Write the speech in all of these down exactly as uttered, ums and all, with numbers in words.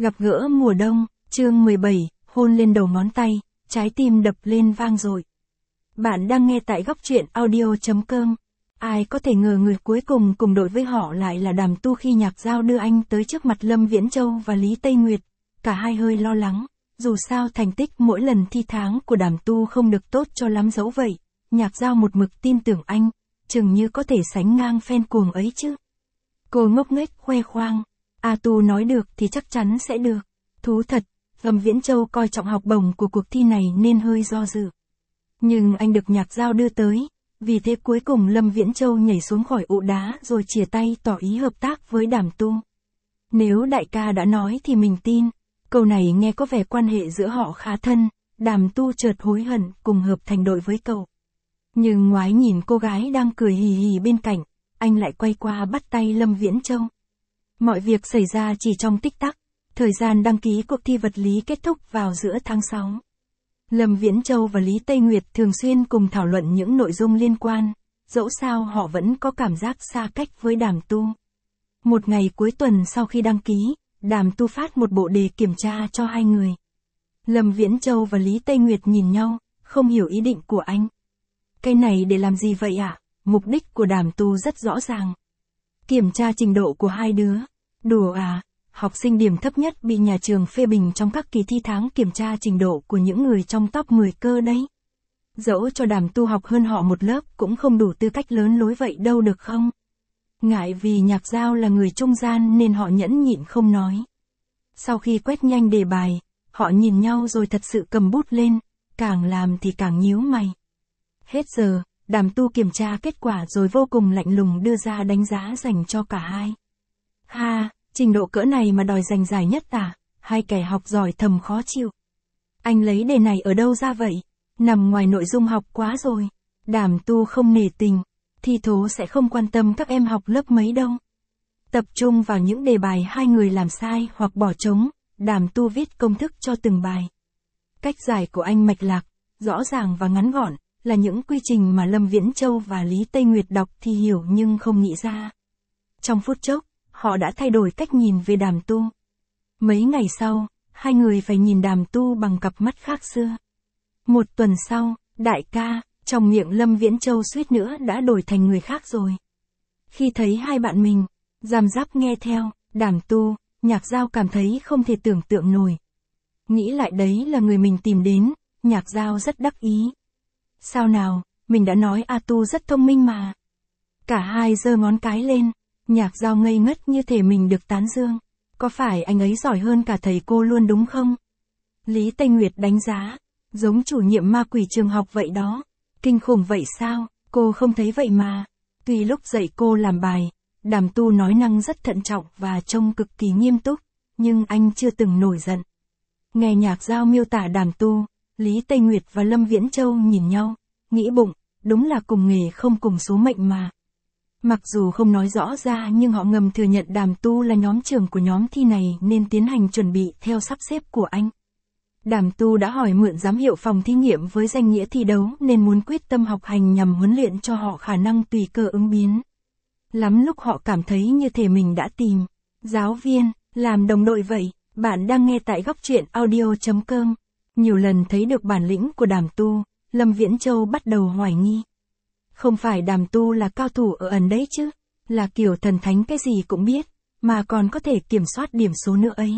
Gặp gỡ mùa đông, chương mười bảy, hôn lên đầu ngón tay, trái tim đập lên vang dội. Bạn đang nghe tại góc truyện audio chấm com. Ai có thể ngờ người cuối cùng cùng đội với họ lại là Đàm Tu khi Nhạc Dao đưa anh tới trước mặt Lâm Viễn Châu và Lý Tây Nguyệt. Cả hai hơi lo lắng, dù sao thành tích mỗi lần thi tháng của Đàm Tu không được tốt cho lắm dẫu vậy. Nhạc Dao một mực tin tưởng anh, chừng như có thể sánh ngang fan cuồng ấy chứ. Cô ngốc nghếch khoe khoang. A Tu nói được thì chắc chắn sẽ được. Thú thật, Lâm Viễn Châu coi trọng học bổng của cuộc thi này nên hơi do dự. Nhưng anh được Nhạc Dao đưa tới, vì thế cuối cùng Lâm Viễn Châu nhảy xuống khỏi ụ đá rồi chìa tay tỏ ý hợp tác với Đàm Tu. Nếu đại ca đã nói thì mình tin. Câu này nghe có vẻ quan hệ giữa họ khá thân, Đàm Tu chợt hối hận cùng hợp thành đội với cậu. Nhưng ngoái nhìn cô gái đang cười hì hì bên cạnh, anh lại quay qua bắt tay Lâm Viễn Châu. Mọi việc xảy ra chỉ trong tích tắc, thời gian đăng ký cuộc thi vật lý kết thúc vào giữa tháng sáu. Lâm Viễn Châu và Lý Tây Nguyệt thường xuyên cùng thảo luận những nội dung liên quan, dẫu sao họ vẫn có cảm giác xa cách với Đàm Tu. Một ngày cuối tuần sau khi đăng ký, Đàm Tu phát một bộ đề kiểm tra cho hai người. Lâm Viễn Châu và Lý Tây Nguyệt nhìn nhau, không hiểu ý định của anh. Cái này để làm gì vậy ạ? À? Mục đích của Đàm Tu rất rõ ràng. Kiểm tra trình độ của hai đứa. Đùa à, học sinh điểm thấp nhất bị nhà trường phê bình trong các kỳ thi tháng kiểm tra trình độ của những người trong top mười cơ đấy. Dẫu cho Đàm Tu học hơn họ một lớp cũng không đủ tư cách lớn lối vậy đâu được không? Ngại vì Nhạc Dao là người trung gian nên họ nhẫn nhịn không nói. Sau khi quét nhanh đề bài, họ nhìn nhau rồi thật sự cầm bút lên, càng làm thì càng nhíu mày. Hết giờ, Đàm Tu kiểm tra kết quả rồi vô cùng lạnh lùng đưa ra đánh giá dành cho cả hai. Ha, trình độ cỡ này mà đòi giành giải nhất à? Hai kẻ học giỏi thầm khó chịu. Anh lấy đề này ở đâu ra vậy? Nằm ngoài nội dung học quá rồi. Đàm Tu không nể tình. Thi thố sẽ không quan tâm các em học lớp mấy đâu. Tập trung vào những đề bài hai người làm sai hoặc bỏ trống, Đàm Tu viết công thức cho từng bài. Cách giải của anh mạch lạc, rõ ràng và ngắn gọn, là những quy trình mà Lâm Viễn Châu và Lý Tây Nguyệt đọc thì hiểu nhưng không nghĩ ra. Trong phút chốc, họ đã thay đổi cách nhìn về Đàm Tu. Mấy ngày sau, hai người phải nhìn Đàm Tu bằng cặp mắt khác xưa. Một tuần sau, đại ca, trong miệng Lâm Viễn Châu suýt nữa đã đổi thành người khác rồi. Khi thấy hai bạn mình, răm rắp nghe theo, Đàm Tu, Nhạc Dao cảm thấy không thể tưởng tượng nổi. Nghĩ lại đấy là người mình tìm đến, Nhạc Dao rất đắc ý. Sao nào, mình đã nói A Tu rất thông minh mà. Cả hai giơ ngón cái lên, Nhạc Dao ngây ngất như thể mình được tán dương. Có phải anh ấy giỏi hơn cả thầy cô luôn đúng không? Lý Tây Nguyệt đánh giá, giống chủ nhiệm ma quỷ trường học vậy đó. Kinh khủng vậy sao, cô không thấy vậy mà. Tuy lúc dạy cô làm bài, Đàm Tu nói năng rất thận trọng và trông cực kỳ nghiêm túc, nhưng anh chưa từng nổi giận. Nghe Nhạc Dao miêu tả Đàm Tu, Lý Tây Nguyệt và Lâm Viễn Châu nhìn nhau, nghĩ bụng, đúng là cùng nghề không cùng số mệnh mà. Mặc dù không nói rõ ra nhưng họ ngầm thừa nhận Đàm Tu là nhóm trưởng của nhóm thi này nên tiến hành chuẩn bị theo sắp xếp của anh. Đàm Tu đã hỏi mượn giám hiệu phòng thí nghiệm với danh nghĩa thi đấu nên muốn quyết tâm học hành nhằm huấn luyện cho họ khả năng tùy cơ ứng biến. Lắm lúc họ cảm thấy như thể mình đã tìm giáo viên, làm đồng đội vậy. Bạn đang nghe tại góc truyện audio chấm com. Nhiều lần thấy được bản lĩnh của Đàm Tu, Lâm Viễn Châu bắt đầu hoài nghi. Không phải Đàm Tu là cao thủ ở ẩn đấy chứ, là kiểu thần thánh cái gì cũng biết, mà còn có thể kiểm soát điểm số nữa ấy.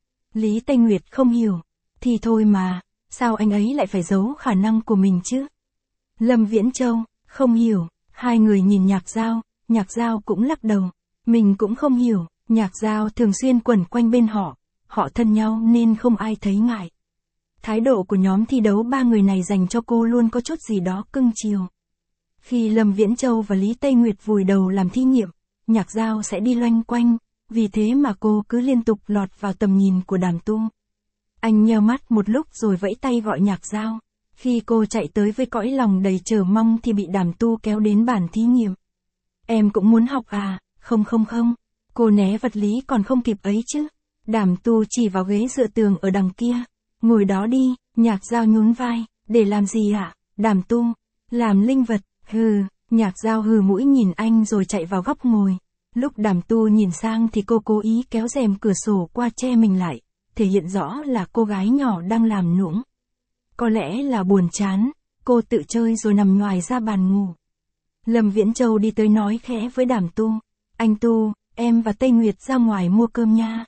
Lý Tây Nguyệt không hiểu, thì thôi mà, sao anh ấy lại phải giấu khả năng của mình chứ? Lâm Viễn Châu, không hiểu, hai người nhìn Nhạc Dao, Nhạc Dao cũng lắc đầu, mình cũng không hiểu, Nhạc Dao thường xuyên quẩn quanh bên họ, họ thân nhau nên không ai thấy ngại. Thái độ của nhóm thi đấu ba người này dành cho cô luôn có chút gì đó cưng chiều. Khi Lâm Viễn Châu và Lý Tây Nguyệt vùi đầu làm thí nghiệm, Nhạc Dao sẽ đi loanh quanh, vì thế mà cô cứ liên tục lọt vào tầm nhìn của Đàm Tu. Anh nheo mắt một lúc rồi vẫy tay gọi Nhạc Dao. Khi cô chạy tới với cõi lòng đầy chờ mong thì bị Đàm Tu kéo đến bàn thí nghiệm. Em cũng muốn học à? Không không không, cô né vật lý còn không kịp ấy chứ. Đàm Tu chỉ vào ghế dựa tường ở đằng kia. Ngồi đó đi, Nhạc Dao nhún vai. Để làm gì ạ? Đàm Tu, làm linh vật. Hừ, Nhạc Dao hừ mũi nhìn anh rồi chạy vào góc ngồi. Lúc Đàm Tu nhìn sang thì cô cố ý kéo rèm cửa sổ qua che mình lại, thể hiện rõ là cô gái nhỏ đang làm nũng. Có lẽ là buồn chán, cô tự chơi rồi nằm ngoài ra bàn ngủ. Lâm Viễn Châu đi tới nói khẽ với Đàm Tu, anh Tu, em và Tây Nguyệt ra ngoài mua cơm nha.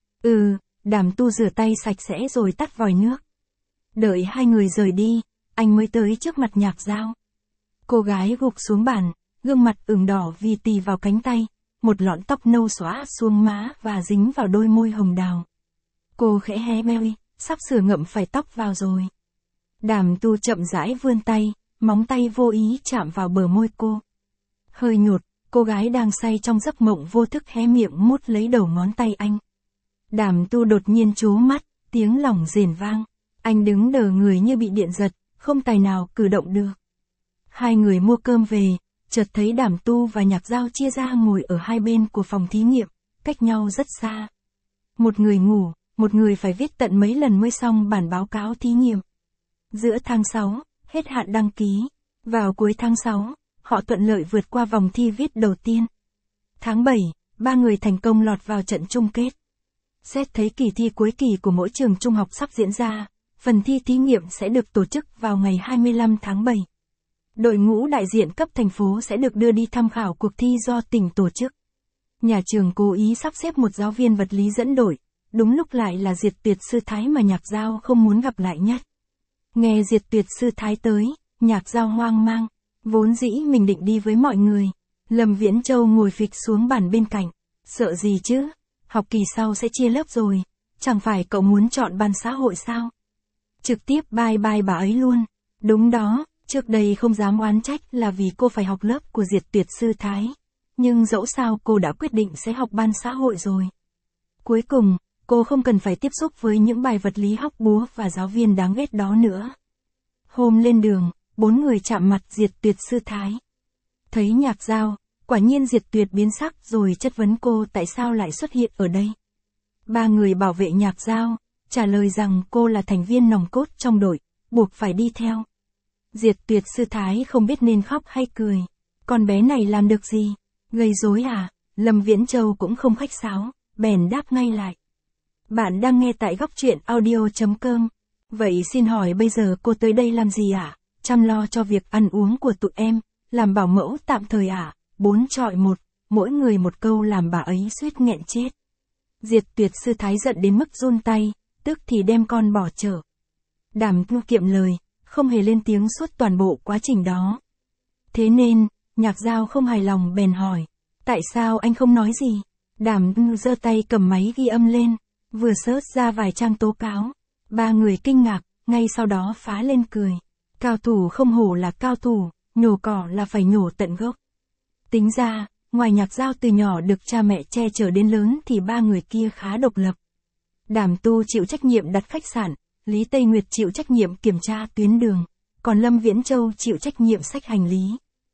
Ừ, Đàm Tu rửa tay sạch sẽ rồi tắt vòi nước. Đợi hai người rời đi, anh mới tới trước mặt Nhạc Dao. Cô gái gục xuống bàn, gương mặt ửng đỏ vì tì vào cánh tay, một lọn tóc nâu xõa xuống má và dính vào đôi môi hồng đào. Cô khẽ hé môi, sắp sửa ngậm phải tóc vào rồi. Đàm Tu chậm rãi vươn tay, móng tay vô ý chạm vào bờ môi cô. Hơi nhột, cô gái đang say trong giấc mộng vô thức hé miệng mút lấy đầu ngón tay anh. Đàm Tu đột nhiên trố mắt, tiếng lòng rền vang. Anh đứng đờ người như bị điện giật, không tài nào cử động được. Hai người mua cơm về, chợt thấy Đàm Tu và Nhạc Dao chia ra ngồi ở hai bên của phòng thí nghiệm, cách nhau rất xa. Một người ngủ, một người phải viết tận mấy lần mới xong bản báo cáo thí nghiệm. Giữa tháng sáu, hết hạn đăng ký. Vào cuối tháng sáu, họ thuận lợi vượt qua vòng thi viết đầu tiên. Tháng bảy, ba người thành công lọt vào trận chung kết. Xét thấy kỳ thi cuối kỳ của mỗi trường trung học sắp diễn ra, phần thi thí nghiệm sẽ được tổ chức vào ngày hai mươi lăm tháng bảy. Đội ngũ đại diện cấp thành phố sẽ được đưa đi tham khảo cuộc thi do tỉnh tổ chức. Nhà trường cố ý sắp xếp một giáo viên vật lý dẫn đội, đúng lúc lại là Diệt Tuyệt Sư Thái mà Nhạc Dao không muốn gặp lại nhất. Nghe Diệt Tuyệt Sư Thái tới, Nhạc Dao hoang mang, vốn dĩ mình định đi với mọi người. Lâm Viễn Châu ngồi phịch xuống bàn bên cạnh, sợ gì chứ, học kỳ sau sẽ chia lớp rồi, chẳng phải cậu muốn chọn ban xã hội sao? Trực tiếp bye bye bà ấy luôn. Đúng đó, trước đây không dám oán trách là vì cô phải học lớp của Diệt Tuyệt Sư Thái. Nhưng dẫu sao cô đã quyết định sẽ học ban xã hội rồi. Cuối cùng, cô không cần phải tiếp xúc với những bài vật lý hóc búa và giáo viên đáng ghét đó nữa. Hôm lên đường, bốn người chạm mặt Diệt Tuyệt Sư Thái. Thấy Nhạc Dao, quả nhiên Diệt Tuyệt biến sắc rồi chất vấn cô tại sao lại xuất hiện ở đây. Ba người bảo vệ Nhạc Dao, trả lời rằng cô là thành viên nòng cốt trong đội, buộc phải đi theo. Diệt Tuyệt Sư Thái không biết nên khóc hay cười. Con bé này làm được gì? Gây rối à? Lâm Viễn Châu cũng không khách sáo, bèn đáp ngay lại. Bạn đang nghe tại góc truyện audio chấm com. Vậy xin hỏi bây giờ cô tới đây làm gì ạ? À? Chăm lo cho việc ăn uống của tụi em, làm bảo mẫu tạm thời ạ? À? Bốn chọi một, mỗi người một câu làm bà ấy suýt nghẹn chết. Diệt Tuyệt Sư Thái giận đến mức run tay, tức thì đem con bỏ chở. Đàm Tu kiệm lời, không hề lên tiếng suốt toàn bộ quá trình đó. Thế nên, Nhạc Dao không hài lòng bèn hỏi, tại sao anh không nói gì? Đàm Tu giơ tay cầm máy ghi âm lên, vừa search ra vài trang tố cáo. Ba người kinh ngạc, ngay sau đó phá lên cười. Cao thủ không hổ là cao thủ, nhổ cỏ là phải nhổ tận gốc. Tính ra, ngoài Nhạc Dao từ nhỏ được cha mẹ che chở đến lớn thì ba người kia khá độc lập. Đàm Tu chịu trách nhiệm đặt khách sạn, Lý Tây Nguyệt chịu trách nhiệm kiểm tra tuyến đường, còn Lâm Viễn Châu chịu trách nhiệm xách hành lý.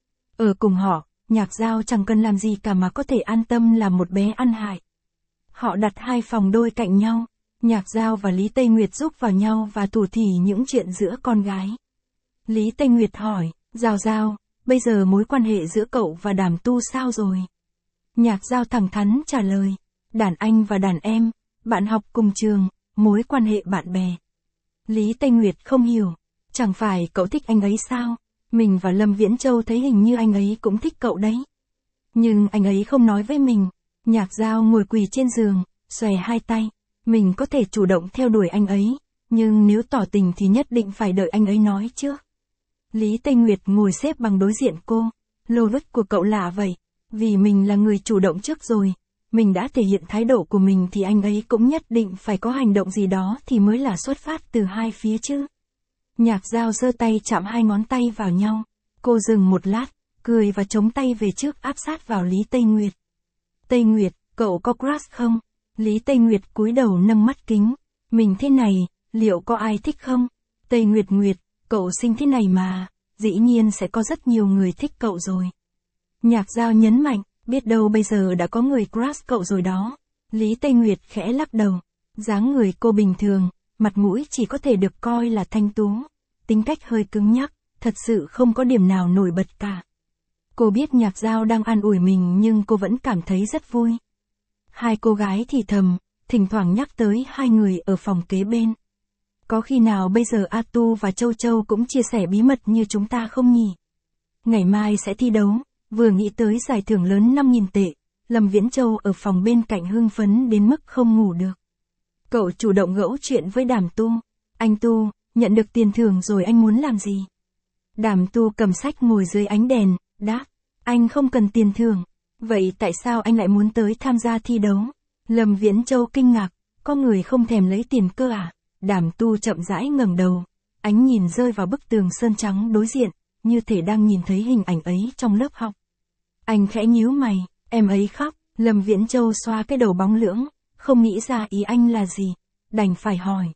Ở cùng họ, Nhạc Dao chẳng cần làm gì cả mà có thể an tâm làm một bé ăn hại. Họ đặt hai phòng đôi cạnh nhau, Nhạc Dao và Lý Tây Nguyệt giúp vào nhau và thủ thỉ những chuyện giữa con gái. Lý Tây Nguyệt hỏi, Dao Dao, bây giờ mối quan hệ giữa cậu và Đàm Tu sao rồi? Nhạc Dao thẳng thắn trả lời, đàn anh và đàn em, bạn học cùng trường, mối quan hệ bạn bè. Lý Tây Nguyệt không hiểu, chẳng phải cậu thích anh ấy sao? Mình và Lâm Viễn Châu thấy hình như anh ấy cũng thích cậu đấy. Nhưng anh ấy không nói với mình. Nhạc Dao ngồi quỳ trên giường, xòe hai tay. Mình có thể chủ động theo đuổi anh ấy, nhưng nếu tỏ tình thì nhất định phải đợi anh ấy nói trước. Lý Tây Nguyệt ngồi xếp bằng đối diện cô. Logic của cậu lạ vậy, vì mình là người chủ động trước rồi. Mình đã thể hiện thái độ của mình thì anh ấy cũng nhất định phải có hành động gì đó thì mới là xuất phát từ hai phía chứ. Nhạc Dao giơ tay chạm hai ngón tay vào nhau. Cô dừng một lát, cười và chống tay về trước áp sát vào Lý Tây Nguyệt. Tây Nguyệt, cậu có crush không? Lý Tây Nguyệt cúi đầu nâng mắt kính. Mình thế này, liệu có ai thích không? Tây Nguyệt Nguyệt, cậu xinh thế này mà, dĩ nhiên sẽ có rất nhiều người thích cậu rồi. Nhạc Dao nhấn mạnh, biết đâu bây giờ đã có người crush cậu rồi đó. Lý Tây Nguyệt khẽ lắc đầu. Dáng người cô bình thường, mặt mũi chỉ có thể được coi là thanh tú. Tính cách hơi cứng nhắc, thật sự không có điểm nào nổi bật cả. Cô biết Nhạc Dao đang an ủi mình nhưng cô vẫn cảm thấy rất vui. Hai cô gái thì thầm, thỉnh thoảng nhắc tới hai người ở phòng kế bên. Có khi nào bây giờ A Tu và Châu Châu cũng chia sẻ bí mật như chúng ta không nhỉ? Ngày mai sẽ thi đấu, vừa nghĩ tới giải thưởng lớn năm nghìn tệ, Lâm Viễn Châu ở phòng bên cạnh hưng phấn đến mức không ngủ được. Cậu chủ động gẫu chuyện với Đàm Tu. Anh Tu, nhận được tiền thưởng rồi anh muốn làm gì? Đàm Tu cầm sách ngồi dưới ánh đèn, đáp, anh không cần tiền thưởng. Vậy tại sao anh lại muốn tới tham gia thi đấu? Lâm Viễn Châu kinh ngạc, có người không thèm lấy tiền cơ à? Đàm Tu chậm rãi ngẩng đầu, ánh nhìn rơi vào bức tường sơn trắng đối diện, như thể đang nhìn thấy hình ảnh ấy trong lớp học. Anh khẽ nhíu mày, em ấy khóc. Lâm Viễn Châu xoa cái đầu bóng lưỡng, không nghĩ ra ý anh là gì, đành phải hỏi.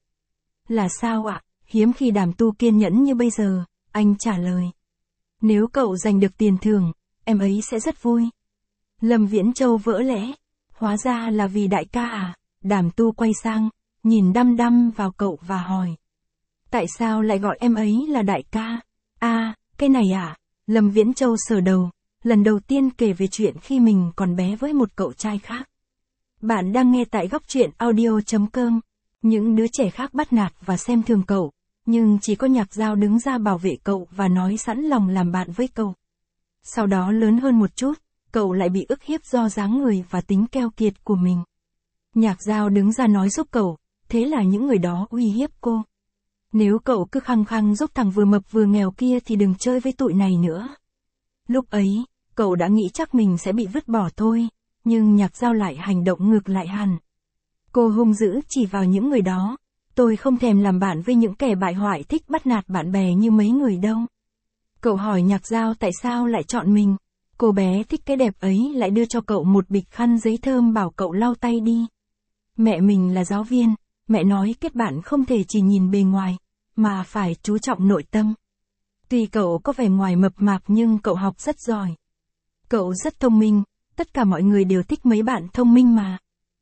Là sao ạ? Hiếm khi Đàm Tu kiên nhẫn như bây giờ, anh trả lời. Nếu cậu giành được tiền thưởng, em ấy sẽ rất vui. Lâm Viễn Châu vỡ lẽ, hóa ra là vì đại ca à? Đàm Tu quay sang, nhìn đăm đăm vào cậu và hỏi. Tại sao lại gọi em ấy là đại ca? À, cái này à? Lâm Viễn Châu sờ đầu, lần đầu tiên kể về chuyện khi mình còn bé với một cậu trai khác. Bạn đang nghe tại góc truyện audio chấm com. Những đứa trẻ khác bắt nạt và xem thường cậu, nhưng chỉ có Nhạc Dao đứng ra bảo vệ cậu và nói sẵn lòng làm bạn với cậu. Sau đó lớn hơn một chút, cậu lại bị ức hiếp do dáng người và tính keo kiệt của mình. Nhạc Dao đứng ra nói giúp cậu, thế là những người đó uy hiếp cô. Nếu cậu cứ khăng khăng giúp thằng vừa mập vừa nghèo kia thì đừng chơi với tụi này nữa. Lúc ấy, cậu đã nghĩ chắc mình sẽ bị vứt bỏ thôi, nhưng Nhạc Dao lại hành động ngược lại hẳn. Cô hung dữ chỉ vào những người đó. Tôi không thèm làm bạn với những kẻ bại hoại thích bắt nạt bạn bè như mấy người đâu. Cậu hỏi Nhạc Dao tại sao lại chọn mình. Cô bé thích cái đẹp ấy lại đưa cho cậu một bịch khăn giấy thơm bảo cậu lau tay đi. Mẹ mình là giáo viên, mẹ nói kết bạn không thể chỉ nhìn bề ngoài, mà phải chú trọng nội tâm. Tuy cậu có vẻ ngoài mập mạp nhưng cậu học rất giỏi. Cậu rất thông minh, tất cả mọi người đều thích mấy bạn thông minh mà.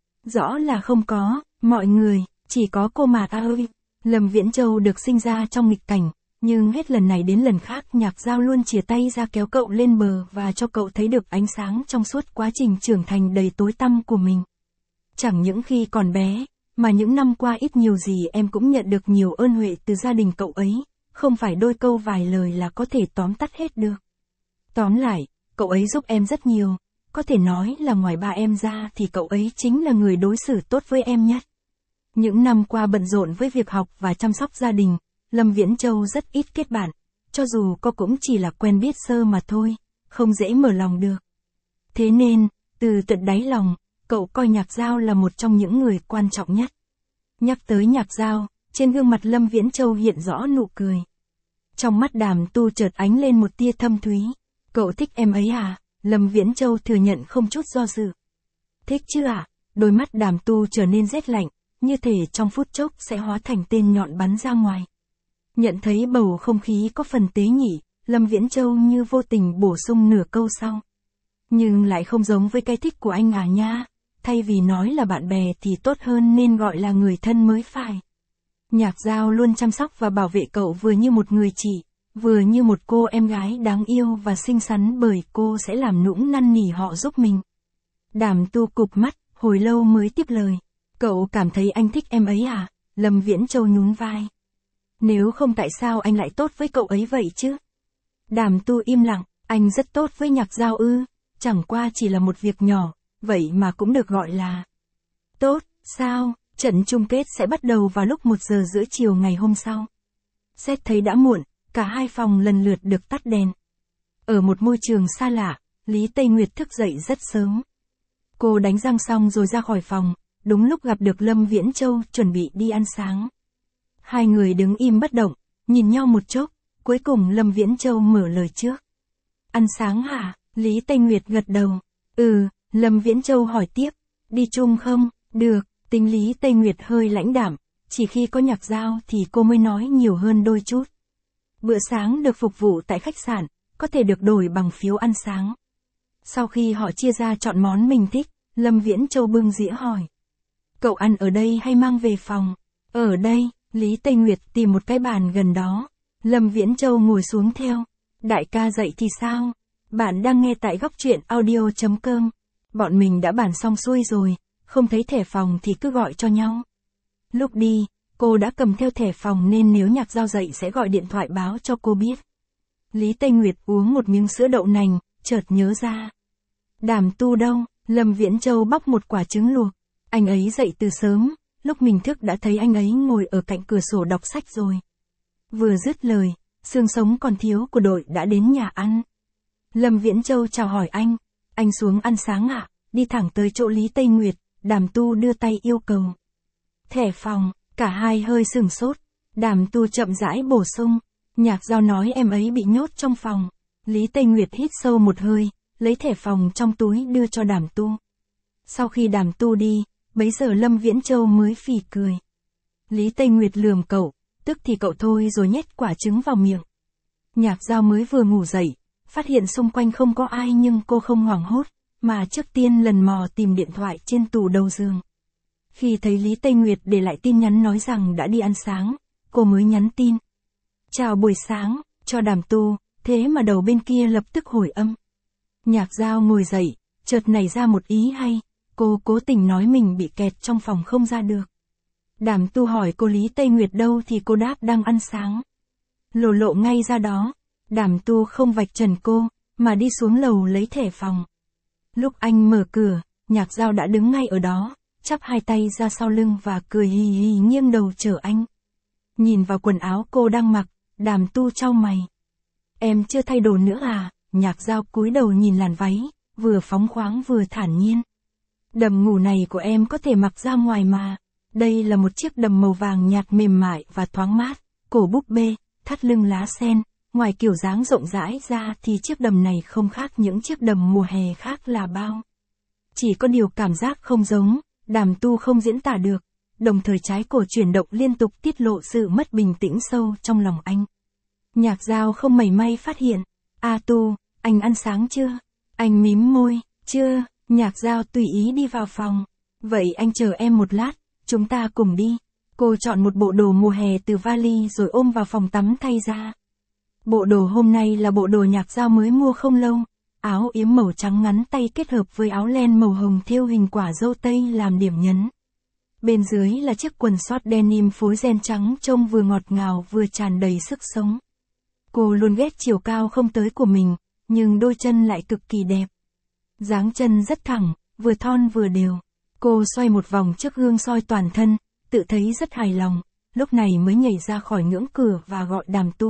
Rõ là không có, mọi người, chỉ có cô mà ta ơi. Lâm Viễn Châu được sinh ra trong nghịch cảnh, nhưng hết lần này đến lần khác Nhạc Dao luôn chìa tay ra kéo cậu lên bờ và cho cậu thấy được ánh sáng trong suốt quá trình trưởng thành đầy tối tăm của mình. Chẳng những khi còn bé, mà những năm qua ít nhiều gì em cũng nhận được nhiều ơn huệ từ gia đình cậu ấy, không phải đôi câu vài lời là có thể tóm tắt hết được. Tóm lại, cậu ấy giúp em rất nhiều, có thể nói là ngoài ba em ra thì cậu ấy chính là người đối xử tốt với em nhất. Những năm qua bận rộn với việc học và chăm sóc gia đình, Lâm Viễn Châu rất ít kết bạn, cho dù có cũng chỉ là quen biết sơ mà thôi, không dễ mở lòng được. Thế nên, từ tận đáy lòng, cậu coi Nhạc Dao là một trong những người quan trọng nhất. Nhắc tới Nhạc Dao, trên gương mặt Lâm Viễn Châu hiện rõ nụ cười. Trong mắt Đàm Tu chợt ánh lên một tia thâm thúy. Cậu thích em ấy à? Lâm Viễn Châu thừa nhận không chút do dự. Thích chứ à? Đôi mắt Đàm Tu trở nên rét lạnh, như thể trong phút chốc sẽ hóa thành tên nhọn bắn ra ngoài. Nhận thấy bầu không khí có phần tế nhị, Lâm Viễn Châu như vô tình bổ sung nửa câu sau. Nhưng lại không giống với cái thích của anh à nha, thay vì nói là bạn bè thì tốt hơn nên gọi là người thân mới phải. Nhạc Dao luôn chăm sóc và bảo vệ cậu vừa như một người chị, vừa như một cô em gái đáng yêu và xinh xắn bởi cô sẽ làm nũng năn nỉ họ giúp mình. Đàm Tu cụp mắt, hồi lâu mới tiếp lời. Cậu cảm thấy anh thích em ấy à? Lâm Viễn Châu nhún vai. Nếu không tại sao anh lại tốt với cậu ấy vậy chứ? Đàm Tu im lặng, anh rất tốt với Nhạc Dao ư, chẳng qua chỉ là một việc nhỏ, vậy mà cũng được gọi là tốt, sao? Trận chung kết sẽ bắt đầu vào lúc một giờ rưỡi chiều ngày hôm sau. Xét thấy đã muộn, cả hai phòng lần lượt được tắt đèn. Ở một môi trường xa lạ, Lý Tây Nguyệt thức dậy rất sớm. Cô đánh răng xong rồi ra khỏi phòng, đúng lúc gặp được Lâm Viễn Châu chuẩn bị đi ăn sáng. Hai người đứng im bất động, nhìn nhau một chốc, cuối cùng Lâm Viễn Châu mở lời trước. Ăn sáng hả? Lý Tây Nguyệt gật đầu. Ừ, Lâm Viễn Châu hỏi tiếp. Đi chung không? Được, tính Lý Tây Nguyệt hơi lãnh đạm, chỉ khi có Nhạc Dao thì cô mới nói nhiều hơn đôi chút. Bữa sáng được phục vụ tại khách sạn, có thể được đổi bằng phiếu ăn sáng. Sau khi họ chia ra chọn món mình thích, Lâm Viễn Châu bưng dĩa hỏi. Cậu ăn ở đây hay mang về phòng? Ở đây, Lý Tây Nguyệt tìm một cái bàn gần đó. Lâm Viễn Châu ngồi xuống theo. Đại ca dậy thì sao? Bạn đang nghe tại góc truyện audio chấm com. Bọn mình đã bàn xong xuôi rồi, không thấy thẻ phòng thì cứ gọi cho nhau. Lúc đi, cô đã cầm theo thẻ phòng nên nếu Nhạc Dao dậy sẽ gọi điện thoại báo cho cô biết. Lý Tây Nguyệt uống một miếng sữa đậu nành, chợt nhớ ra. Đàm Tu đâu? Lâm Viễn Châu bóc một quả trứng luộc. Anh ấy dậy từ sớm, lúc mình thức đã thấy anh ấy ngồi ở cạnh cửa sổ đọc sách rồi. Vừa dứt lời, xương sống còn thiếu của đội đã đến nhà ăn. Lâm Viễn Châu chào hỏi anh. Anh xuống ăn sáng ạ, à? Đi thẳng tới chỗ Lý Tây Nguyệt, Đàm Tu đưa tay yêu cầu. Thẻ phòng, cả hai hơi sừng sốt. Đàm Tu chậm rãi bổ sung. Nhạc Dao nói em ấy bị nhốt trong phòng. Lý Tây Nguyệt hít sâu một hơi, lấy thẻ phòng trong túi đưa cho Đàm Tu. Sau khi Đàm Tu đi, bấy giờ Lâm Viễn Châu mới phì cười. Lý Tây Nguyệt lườm cậu, tức thì cậu thôi rồi nhét quả trứng vào miệng. Nhạc Dao mới vừa ngủ dậy, phát hiện xung quanh không có ai nhưng cô không hoảng hốt, mà trước tiên lần mò tìm điện thoại trên tủ đầu giường. Khi thấy Lý Tây Nguyệt để lại tin nhắn nói rằng đã đi ăn sáng, cô mới nhắn tin. Chào buổi sáng, cho Đàm Tu, thế mà đầu bên kia lập tức hồi âm. Nhạc Dao ngồi dậy, chợt nảy ra một ý hay, cô cố tình nói mình bị kẹt trong phòng không ra được. Đàm Tu hỏi cô Lý Tây Nguyệt đâu thì cô đáp đang ăn sáng. Lộ lộ ngay ra đó, Đàm Tu không vạch trần cô, mà đi xuống lầu lấy thẻ phòng. Lúc anh mở cửa, Nhạc Dao đã đứng ngay ở đó, chắp hai tay ra sau lưng và cười hì hì nghiêng đầu chờ anh. Nhìn vào quần áo cô đang mặc, Đàm Tu chau mày. Em chưa thay đồ nữa à? Nhạc Dao cúi đầu nhìn làn váy, vừa phóng khoáng vừa thản nhiên. Đầm ngủ này của em có thể mặc ra ngoài mà. Đây là một chiếc đầm màu vàng nhạt mềm mại và thoáng mát, cổ búp bê, thắt lưng lá sen. Ngoài kiểu dáng rộng rãi ra thì chiếc đầm này không khác những chiếc đầm mùa hè khác là bao. Chỉ có điều cảm giác không giống, Đàm Tu không diễn tả được, đồng thời trái cổ chuyển động liên tục tiết lộ sự mất bình tĩnh sâu trong lòng anh. Nhạc Dao không mảy may phát hiện. A Tu, anh ăn sáng chưa? Anh mím môi, chưa. Nhạc Dao tùy ý đi vào phòng. Vậy anh chờ em một lát, chúng ta cùng đi. Cô chọn một bộ đồ mùa hè từ vali rồi ôm vào phòng tắm thay ra. Bộ đồ hôm nay là bộ đồ Nhạc Dao mới mua không lâu. Áo yếm màu trắng ngắn tay kết hợp với áo len màu hồng thêu hình quả dâu tây làm điểm nhấn. Bên dưới là chiếc quần short denim phối ren trắng trông vừa ngọt ngào vừa tràn đầy sức sống. Cô luôn ghét chiều cao không tới của mình, nhưng đôi chân lại cực kỳ đẹp. Dáng chân rất thẳng, vừa thon vừa đều. Cô xoay một vòng trước gương soi toàn thân, tự thấy rất hài lòng, lúc này mới nhảy ra khỏi ngưỡng cửa và gọi Đàm Tu.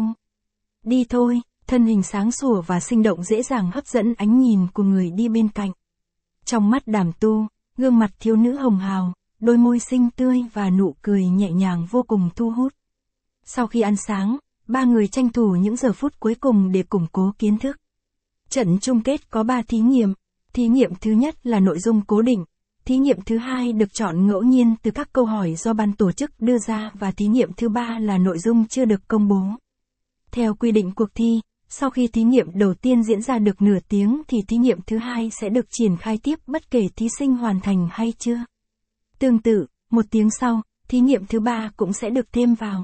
Đi thôi, thân hình sáng sủa và sinh động dễ dàng hấp dẫn ánh nhìn của người đi bên cạnh. Trong mắt Đàm Tu, gương mặt thiếu nữ hồng hào, đôi môi xinh tươi và nụ cười nhẹ nhàng vô cùng thu hút. Sau khi ăn sáng, ba người tranh thủ những giờ phút cuối cùng để củng cố kiến thức. Trận chung kết có ba thí nghiệm. Thí nghiệm thứ nhất là nội dung cố định. Thí nghiệm thứ hai được chọn ngẫu nhiên từ các câu hỏi do ban tổ chức đưa ra và thí nghiệm thứ ba là nội dung chưa được công bố. Theo quy định cuộc thi, sau khi thí nghiệm đầu tiên diễn ra được nửa tiếng thì thí nghiệm thứ hai sẽ được triển khai tiếp bất kể thí sinh hoàn thành hay chưa. Tương tự, một tiếng sau, thí nghiệm thứ ba cũng sẽ được thêm vào.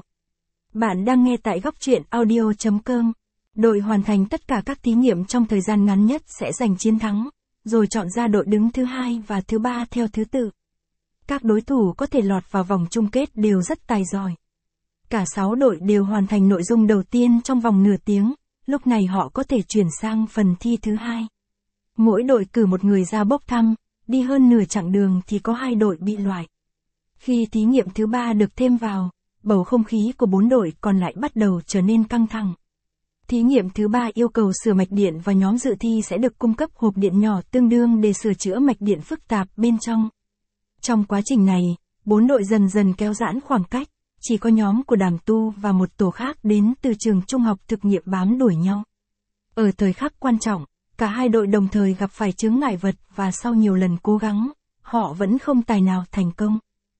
Bạn đang nghe tại góc truyện audio chấm com. Đội hoàn thành tất cả các thí nghiệm trong thời gian ngắn nhất sẽ giành chiến thắng, rồi chọn ra đội đứng thứ hai và thứ ba theo thứ tự. Các đối thủ có thể lọt vào vòng chung kết đều rất tài giỏi. Cả sáu đội đều hoàn thành nội dung đầu tiên trong vòng nửa tiếng, lúc này họ có thể chuyển sang phần thi thứ hai. Mỗi đội cử một người ra bốc thăm, đi hơn nửa chặng đường thì có hai đội bị loại. Khi thí nghiệm thứ ba được thêm vào, bầu không khí của bốn đội còn lại bắt đầu trở nên căng thẳng. Thí nghiệm thứ ba yêu cầu sửa mạch điện và nhóm dự thi sẽ được cung cấp hộp điện nhỏ tương đương để sửa chữa mạch điện phức tạp bên trong. Trong quá trình này, bốn đội dần dần kéo giãn khoảng cách, chỉ có nhóm của Đàm Tu và một tổ khác đến từ trường trung học thực nghiệm bám đuổi nhau. Ở thời khắc quan trọng, cả hai đội đồng thời gặp phải chướng ngại vật và sau nhiều lần cố gắng, họ vẫn không tài nào thành công.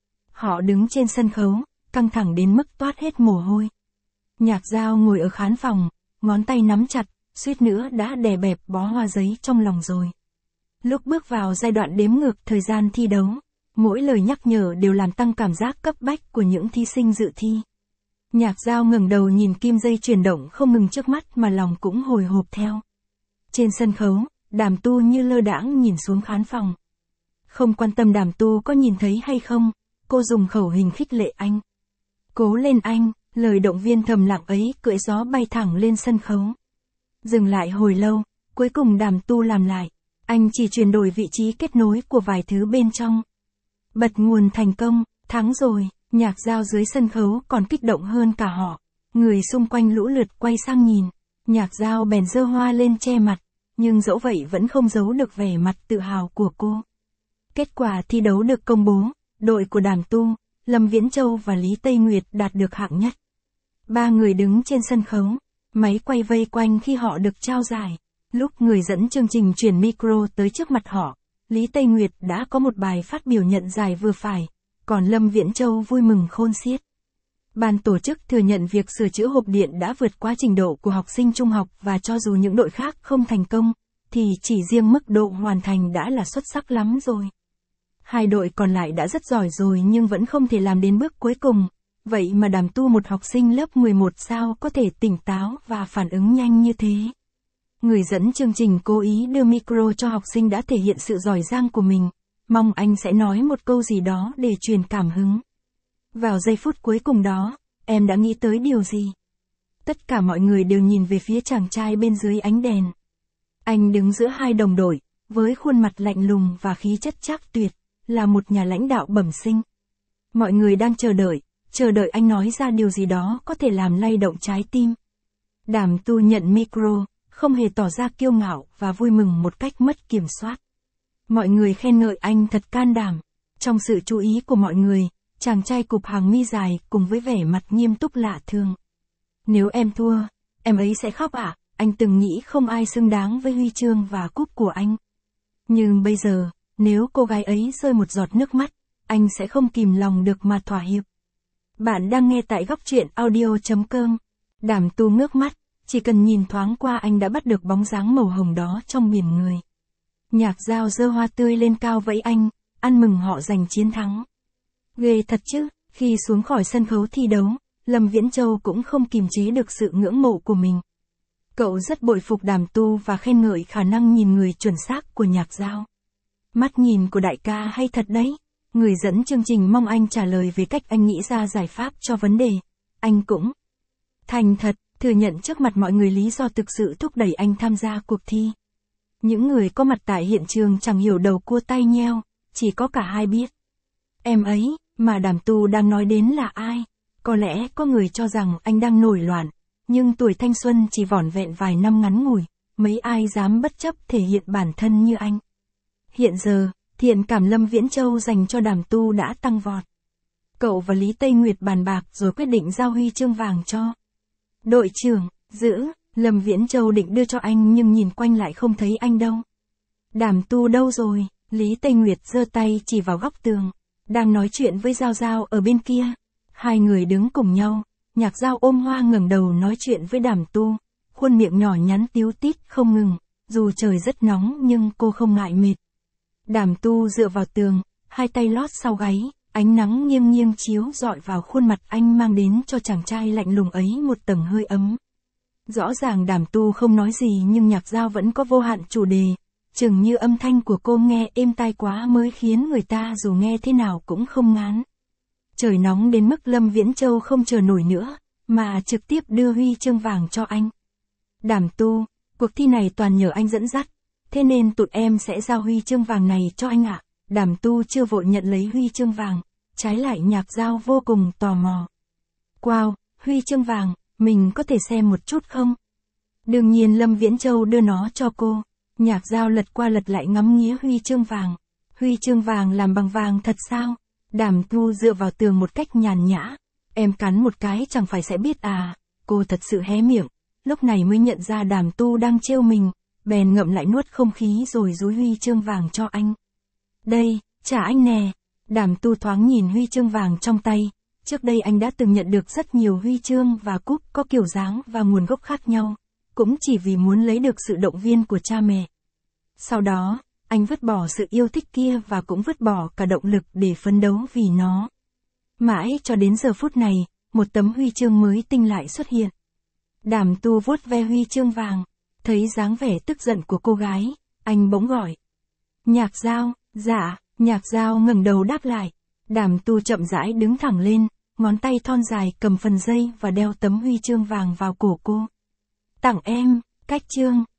Họ đứng trên sân khấu, căng thẳng đến mức toát hết mồ hôi. Nhạc Dao ngồi ở khán phòng, ngón tay nắm chặt, suýt nữa đã đè bẹp bó hoa giấy trong lòng rồi. Lúc bước vào giai đoạn đếm ngược thời gian thi đấu, mỗi lời nhắc nhở đều làm tăng cảm giác cấp bách của những thí sinh dự thi. Nhạc Dao ngẩng đầu nhìn kim dây chuyển động không ngừng trước mắt mà lòng cũng hồi hộp theo. Trên sân khấu, Đàm Tu như lơ đãng nhìn xuống khán phòng. Không quan tâm Đàm Tu có nhìn thấy hay không, cô dùng khẩu hình khích lệ anh. Cố lên anh, lời động viên thầm lặng ấy cưỡi gió bay thẳng lên sân khấu. Dừng lại hồi lâu, cuối cùng Đàm Tu làm lại. Anh chỉ chuyển đổi vị trí kết nối của vài thứ bên trong. Bật nguồn thành công, thắng rồi, Nhạc Dao dưới sân khấu còn kích động hơn cả họ. Người xung quanh lũ lượt quay sang nhìn. Nhạc Dao bèn giơ hoa lên che mặt, nhưng dẫu vậy vẫn không giấu được vẻ mặt tự hào của cô. Kết quả thi đấu được công bố, đội của Đàm Tu, Lâm Viễn Châu và Lý Tây Nguyệt đạt được hạng nhất. Ba người đứng trên sân khấu, máy quay vây quanh khi họ được trao giải. Lúc người dẫn chương trình chuyển micro tới trước mặt họ, Lý Tây Nguyệt đã có một bài phát biểu nhận giải vừa phải, còn Lâm Viễn Châu vui mừng khôn xiết. Ban tổ chức thừa nhận việc sửa chữa hộp điện đã vượt quá trình độ của học sinh trung học và cho dù những đội khác không thành công, thì chỉ riêng mức độ hoàn thành đã là xuất sắc lắm rồi. Hai đội còn lại đã rất giỏi rồi nhưng vẫn không thể làm đến bước cuối cùng, vậy mà Đàm Tu một học sinh lớp mười một sao có thể tỉnh táo và phản ứng nhanh như thế. Người dẫn chương trình cố ý đưa micro cho học sinh đã thể hiện sự giỏi giang của mình, mong anh sẽ nói một câu gì đó để truyền cảm hứng. Vào giây phút cuối cùng đó, em đã nghĩ tới điều gì? Tất cả mọi người đều nhìn về phía chàng trai bên dưới ánh đèn. Anh đứng giữa hai đồng đội, với khuôn mặt lạnh lùng và khí chất trác tuyệt, là một nhà lãnh đạo bẩm sinh. Mọi người đang chờ đợi, chờ đợi anh nói ra điều gì đó có thể làm lay động trái tim. Đàm Tu nhận micro, không hề tỏ ra kiêu ngạo và vui mừng một cách mất kiểm soát. Mọi người khen ngợi anh thật can đảm. Trong sự chú ý của mọi người, chàng trai cụp hàng mi dài cùng với vẻ mặt nghiêm túc lạ thường. Nếu em thua, em ấy sẽ khóc ạ, à? Anh từng nghĩ không ai xứng đáng với huy chương và cúp của anh. Nhưng bây giờ, nếu cô gái ấy rơi một giọt nước mắt, anh sẽ không kìm lòng được mà thỏa hiệp. Bạn đang nghe tại góc truyện audio chấm com. Đàm Tu ngước mắt, chỉ cần nhìn thoáng qua anh đã bắt được bóng dáng màu hồng đó trong biển người. Nhạc Dao giơ hoa tươi lên cao vẫy anh, ăn mừng họ giành chiến thắng. Ghê thật chứ, khi xuống khỏi sân khấu thi đấu, Lâm Viễn Châu cũng không kìm chế được sự ngưỡng mộ của mình. Cậu rất bội phục Đàm Tu và khen ngợi khả năng nhìn người chuẩn xác của Nhạc Dao. Mắt nhìn của đại ca hay thật đấy. Người dẫn chương trình mong anh trả lời về cách anh nghĩ ra giải pháp cho vấn đề. Anh cũng thành thật, thừa nhận trước mặt mọi người lý do thực sự thúc đẩy anh tham gia cuộc thi. Những người có mặt tại hiện trường chẳng hiểu đầu cua tay nheo, chỉ có cả hai biết. Em ấy, mà Đàm Tu đang nói đến là ai? Có lẽ có người cho rằng anh đang nổi loạn, nhưng tuổi thanh xuân chỉ vỏn vẹn vài năm ngắn ngủi, mấy ai dám bất chấp thể hiện bản thân như anh. Hiện giờ, thiện cảm Lâm Viễn Châu dành cho Đàm Tu đã tăng vọt. Cậu và Lý Tây Nguyệt bàn bạc rồi quyết định giao huy chương vàng cho đội trưởng. Giữ, Lâm Viễn Châu định đưa cho anh nhưng nhìn quanh lại không thấy anh đâu. Đàm Tu đâu rồi? Lý Tây Nguyệt giơ tay chỉ vào góc tường, đang nói chuyện với Giao Giao ở bên kia. Hai người đứng cùng nhau, Nhạc Dao ôm hoa ngẩng đầu nói chuyện với Đàm Tu, khuôn miệng nhỏ nhắn tíu tít không ngừng, dù trời rất nóng nhưng cô không ngại mệt. Đàm Tu dựa vào tường, hai tay lót sau gáy, ánh nắng nghiêng nghiêng chiếu rọi vào khuôn mặt anh mang đến cho chàng trai lạnh lùng ấy một tầng hơi ấm. Rõ ràng Đàm Tu không nói gì nhưng Nhạc Dao vẫn có vô hạn chủ đề, chừng như âm thanh của cô nghe êm tai quá mới khiến người ta dù nghe thế nào cũng không ngán. Trời nóng đến mức Lâm Viễn Châu không chờ nổi nữa, mà trực tiếp đưa huy chương vàng cho anh. Đàm Tu, cuộc thi này toàn nhờ anh dẫn dắt, thế nên tụi em sẽ giao huy chương vàng này cho anh ạ. Đàm Tu chưa vội nhận lấy huy chương vàng, trái lại Nhạc Dao vô cùng tò mò. Wow, huy chương vàng, mình có thể xem một chút không? Đương nhiên Lâm Viễn Châu đưa nó cho cô. Nhạc Dao lật qua lật lại ngắm nghía huy chương vàng. Huy chương vàng làm bằng vàng thật sao? Đàm Tu dựa vào tường một cách nhàn nhã. Em cắn một cái chẳng phải sẽ biết à? Cô thật sự hé miệng. Lúc này mới nhận ra Đàm Tu đang trêu mình, bèn ngậm lại nuốt không khí rồi dúi huy chương vàng cho anh. Đây, trả anh nè. Đàm Tu thoáng nhìn huy chương vàng trong tay. Trước đây anh đã từng nhận được rất nhiều huy chương và cúp có kiểu dáng và nguồn gốc khác nhau, cũng chỉ vì muốn lấy được sự động viên của cha mẹ. Sau đó, anh vứt bỏ sự yêu thích kia và cũng vứt bỏ cả động lực để phấn đấu vì nó. Mãi cho đến giờ phút này, một tấm huy chương mới tinh lại xuất hiện. Đàm Tu vuốt ve huy chương vàng, thấy dáng vẻ tức giận của cô gái, anh bỗng gọi. Nhạc Dao, dạ, Nhạc Giao ngẩng đầu đáp lại. Đàm Tu chậm rãi đứng thẳng lên, ngón tay thon dài cầm phần dây và đeo tấm huy chương vàng vào cổ cô. Tặng em, Cách Chương.